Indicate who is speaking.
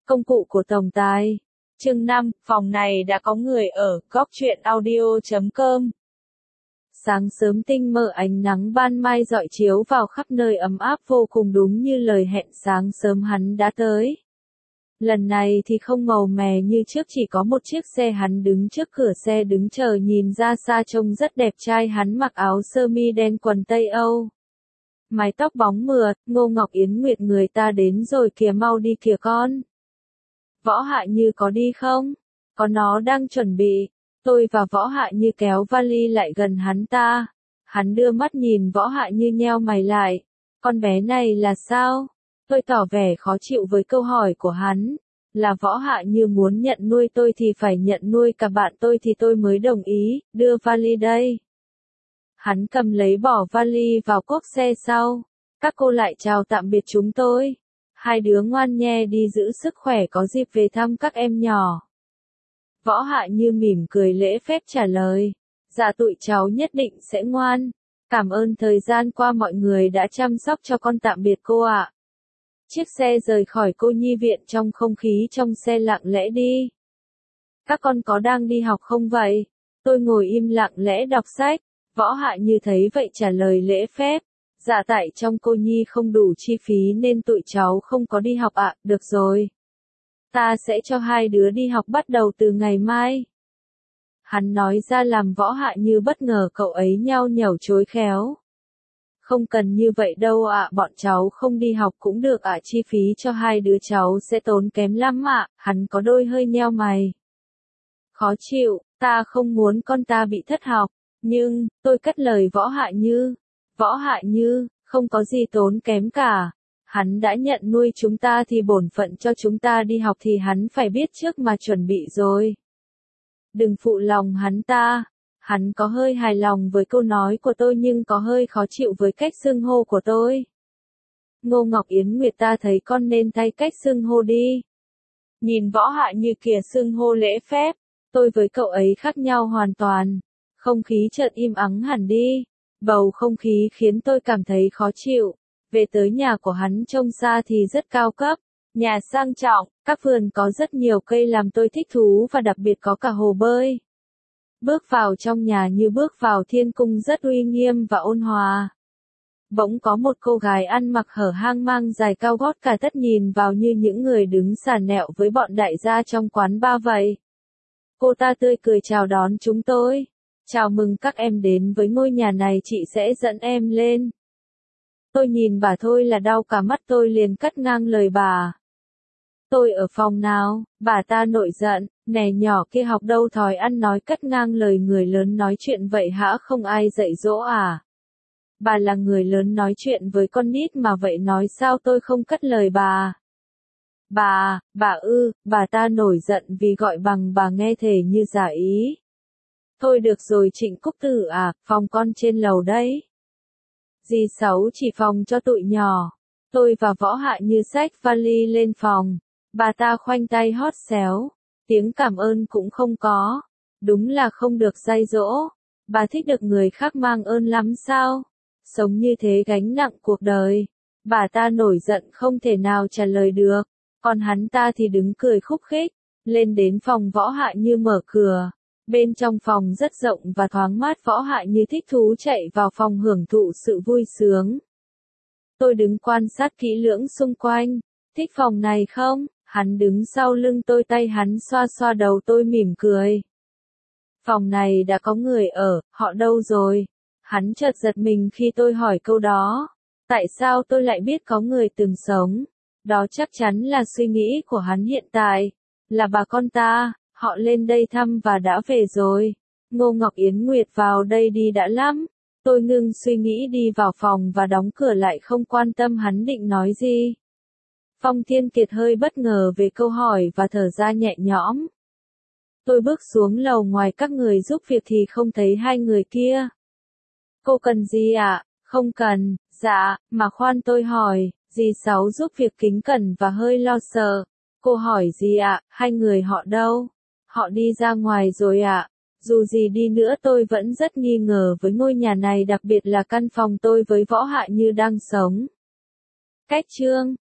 Speaker 1: Công cụ của tổng tài. Chương 5, phòng này đã có người ở, góc truyện audio.com. Sáng sớm tinh mơ ánh nắng ban mai rọi chiếu vào khắp nơi ấm áp vô cùng, đúng như lời hẹn sáng sớm hắn đã tới. Lần này thì không màu mè như trước, chỉ có một chiếc xe, hắn đứng trước cửa xe đứng chờ, nhìn ra xa trông rất đẹp trai, hắn mặc áo sơ mi đen quần Tây Âu. Mái tóc bóng mượt, Ngô Ngọc Yến Nguyệt, người ta đến rồi kìa, mau đi kìa con. Võ Hạ Như có đi không? Có, nó đang chuẩn bị. Tôi và Võ Hạ Như kéo vali lại gần hắn ta. Hắn đưa mắt nhìn Võ Hạ Như nheo mày lại. Con bé này là sao? Tôi tỏ vẻ khó chịu với câu hỏi của hắn. Là Võ Hạ Như muốn nhận nuôi tôi thì phải nhận nuôi cả bạn tôi thì tôi mới đồng ý, đưa vali đây. Hắn cầm lấy bỏ vali vào cốp xe sau. Các cô lại chào tạm biệt chúng tôi. Hai đứa ngoan nhe, đi giữ sức khỏe, có dịp về thăm các em nhỏ. Võ Hạ Như mỉm cười lễ phép trả lời. Dạ tụi cháu nhất định sẽ ngoan. Cảm ơn thời gian qua mọi người đã chăm sóc cho con, tạm biệt cô ạ. Chiếc xe rời khỏi cô nhi viện, trong không khí trong xe lặng lẽ đi. Các con có đang đi học không vậy? Tôi ngồi im lặng lẽ đọc sách. Võ Hạ Như thấy vậy trả lời lễ phép. Dạ tại trong cô nhi không đủ chi phí nên tụi cháu không có đi học ạ. Được rồi. Ta sẽ cho hai đứa đi học bắt đầu từ ngày mai. Hắn nói ra làm Võ Hạ Như bất ngờ, cậu ấy nhao nhao chối khéo. Không cần như vậy đâu ạ, bọn cháu không đi học cũng được ạ, chi phí cho hai đứa cháu sẽ tốn kém lắm ạ. Hắn có đôi hơi nheo mày. Khó chịu, ta không muốn con ta bị thất học. Nhưng, tôi cất lời Võ Hạ Như. Võ Hạ Như, không có gì tốn kém cả. Hắn đã nhận nuôi chúng ta thì bổn phận cho chúng ta đi học thì hắn phải biết trước mà chuẩn bị rồi. Đừng phụ lòng hắn ta. Hắn có hơi hài lòng với câu nói của tôi nhưng có hơi khó chịu với cách xưng hô của tôi. Ngô Ngọc Yến Nguyệt, ta thấy con nên thay cách xưng hô đi. Nhìn Võ Hạ Như kìa, xưng hô lễ phép. Tôi với cậu ấy khác nhau hoàn toàn. Không khí chợt im ắng hẳn đi. Bầu không khí khiến tôi cảm thấy khó chịu. Về tới nhà của hắn trông xa thì rất cao cấp. Nhà sang trọng, các vườn có rất nhiều cây làm tôi thích thú và đặc biệt có cả hồ bơi. Bước vào trong nhà như bước vào thiên cung, rất uy nghiêm và ôn hòa. Bỗng có một cô gái ăn mặc hở hang mang giày cao gót cả tất, nhìn vào như những người đứng xà nẹo với bọn đại gia trong quán bar vậy. Cô ta tươi cười chào đón chúng tôi. Chào mừng các em đến với ngôi nhà này, chị sẽ dẫn em lên. Tôi nhìn bà thôi là đau cả mắt, tôi liền cắt ngang lời bà. Tôi ở phòng nào? Bà ta nổi giận, nè nhỏ kia học đâu thói ăn nói cắt ngang lời người lớn nói chuyện vậy hả, không ai dạy dỗ à? Bà là người lớn nói chuyện với con nít mà vậy nói sao tôi không cắt lời bà? Bà ta nổi giận vì gọi bằng bà nghe thể như giả ý. Thôi được rồi Trịnh Cúc Tử à, phòng con trên lầu đấy. Dì Sáu chỉ phòng cho tụi nhỏ. Tôi và Võ Hạ Như xách vali lên phòng. Bà ta khoanh tay hót xéo. Tiếng cảm ơn cũng không có. Đúng là không được dạy dỗ. Bà thích được người khác mang ơn lắm sao? Sống như thế gánh nặng cuộc đời. Bà ta nổi giận không thể nào trả lời được. Còn hắn ta thì đứng cười khúc khích. Lên đến phòng Võ Hạ Như mở cửa. Bên trong phòng rất rộng và thoáng mát, Võ Hạ Như thích thú chạy vào phòng hưởng thụ sự vui sướng. Tôi đứng quan sát kỹ lưỡng xung quanh. Thích phòng này không? Hắn đứng sau lưng tôi, tay hắn xoa xoa đầu tôi mỉm cười. Phòng này đã có người ở, họ đâu rồi? Hắn chợt giật mình khi tôi hỏi câu đó. Tại sao tôi lại biết có người từng sống? Đó chắc chắn là suy nghĩ của hắn hiện tại. Là bà con ta. Họ lên đây thăm và đã về rồi. Ngô Ngọc Yến Nguyệt, vào đây đi đã lắm. Tôi ngưng suy nghĩ đi vào phòng và đóng cửa lại, không quan tâm hắn định nói gì. Phong Thiên Kiệt hơi bất ngờ về câu hỏi và thở ra nhẹ nhõm. Tôi bước xuống lầu ngoài các người giúp việc thì không thấy hai người kia. Cô cần gì ạ? Không cần. Dạ, mà khoan, tôi hỏi. Dì Sáu giúp việc kính cẩn và hơi lo sợ. Cô hỏi gì ạ? Hai người họ đâu? Họ đi ra ngoài rồi ạ. Dù gì đi nữa tôi vẫn rất nghi ngờ với ngôi nhà này, đặc biệt là căn phòng tôi với Võ Hạ Như đang sống. Cách chương